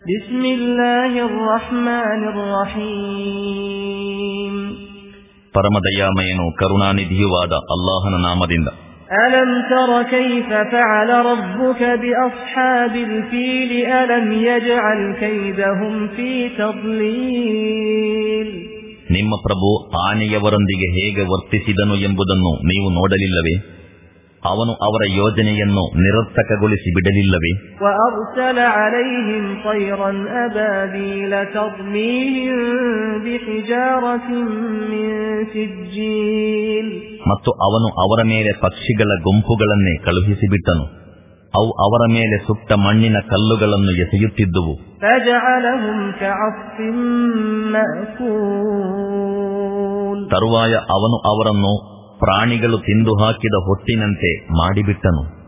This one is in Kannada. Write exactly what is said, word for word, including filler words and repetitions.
ಬಿಸ್ಮಿಲ್ಲಾಹಿರ್ ರಹ್ಮಾನಿರ್ ರಹೀಮ್. ಪರಮದಯಾಮಯನು ಕರುಣಾನಿಧಿಯುವಾದ ಅಲ್ಲಾಹನ ನಾಮದಿಂದ. ಅಲಂ ತರ ಕೈಫ ಫಅಲ ರಬ್ಬುಕ ಬಿಅಸ್ಹಾಬಿಲ್ ಫೀಲ್ ಅಲಂ ಯಜ್ಅಲ್ ಕೈದಹುಂ ಫೀ ತದ್ಲೀಲ್. ನಿಮ್ಮ ಪ್ರಭು ಆನೆಯವರೊಂದಿಗೆ ಹೇಗೆ ವರ್ತಿಸಿದನು ಎಂಬುದನ್ನು ನೀವು ನೋಡಲಿಲ್ಲವೇ? ಅವನು ಅವರ ಯೋಜನೆಯನ್ನು ನಿರರ್ಥಕಗೊಳಿಸಿ ಬಿಡಲಿಲ್ಲವೇ? ವಅರ್ಸಲ ಅಲೈಹಿಂ ತೈರನ್ ಅಬಾಬೀಲ ತರ್ಮೀಹಿಂ ಬಿಹಿಜಾರತಿನ್ ಮಿನ್ ಸಿಜ್ಜೀಲ್. ಮತ್ತು ಅವನು ಅವರ ಮೇಲೆ ಪಕ್ಷಿಗಳ ಗುಂಪುಗಳನ್ನೇ ಕಳುಹಿಸಿಬಿಟ್ಟನು. ಅವು ಅವರ ಮೇಲೆ ಸುಟ್ಟ ಮಣ್ಣಿನ ಕಲ್ಲುಗಳನ್ನು ಎಸೆಯುತ್ತಿದ್ದುವು. ಫಜಅಲಹುಂ ಕಅಸ್ಫಿನ್ ಮಅಕೂಲ್. ತರುವಾಯ ಅವನು ಅವರನ್ನು ಪ್ರಾಣಿಗಳು ತಿಂದು ಹಾಕಿದ ಹೊಟ್ಟಿನಂತೆ ಮಾಡಿಬಿಟ್ಟನು.